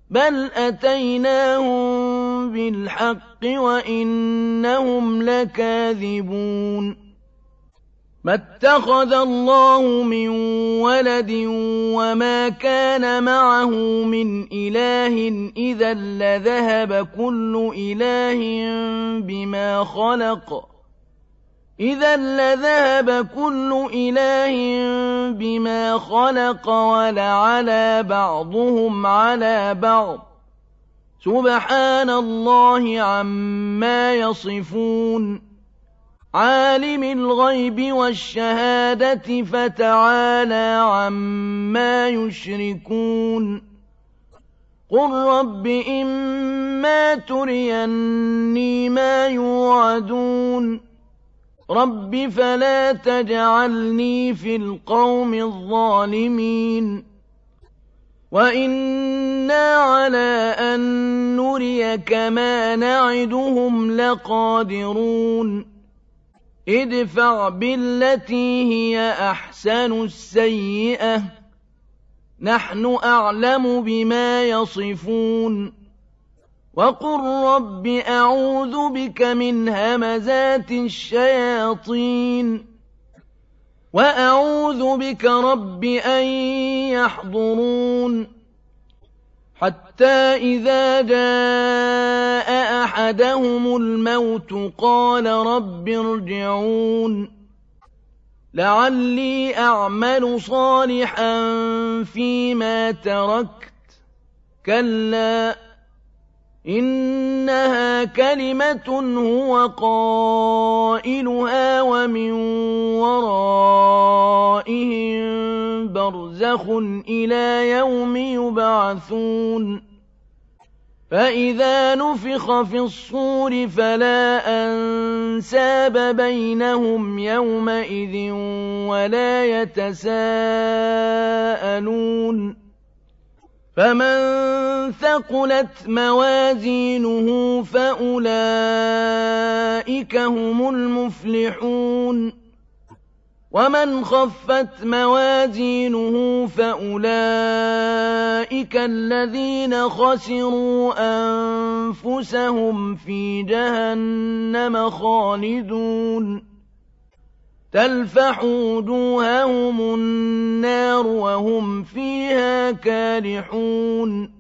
بل أتيناهم بالحق وإنهم لكاذبون ما اتخذ الله من ولد وما كان معه من إله إذا لذهب كل إله بما خلق ولعلى بعضهم على بعض سبحان الله عما يصفون عالم الغيب والشهادة فتعالى عما يشركون قل رب إما تريني ما يوعدون رب فلا تجعلني في القوم الظالمين وإنا على أن نريك ما نعدهم لقادرون ادفع بالتي هي أحسن السيئة نحن أعلم بما يصفون وقل رب أعوذ بك من همزات الشياطين وأعوذ بك رب أن يحضرون حتى إذا جاء أحدهم الموت قال رب ارجعون لعلي أعمل صالحا فيما تركت كلا إنها كلمة هو قائلها ومن ورائهم برزخ إلى يوم يبعثون فإذا نفخ في الصور فلا أنساب بينهم يومئذ ولا يتساءلون فمن ثقلت موازينه فأولئك هم المفلحون ومن خفت موازينه فأولئك الذين خسروا أنفسهم في جهنم خالدون تلفح وجوههم النار وهم فيها كالحون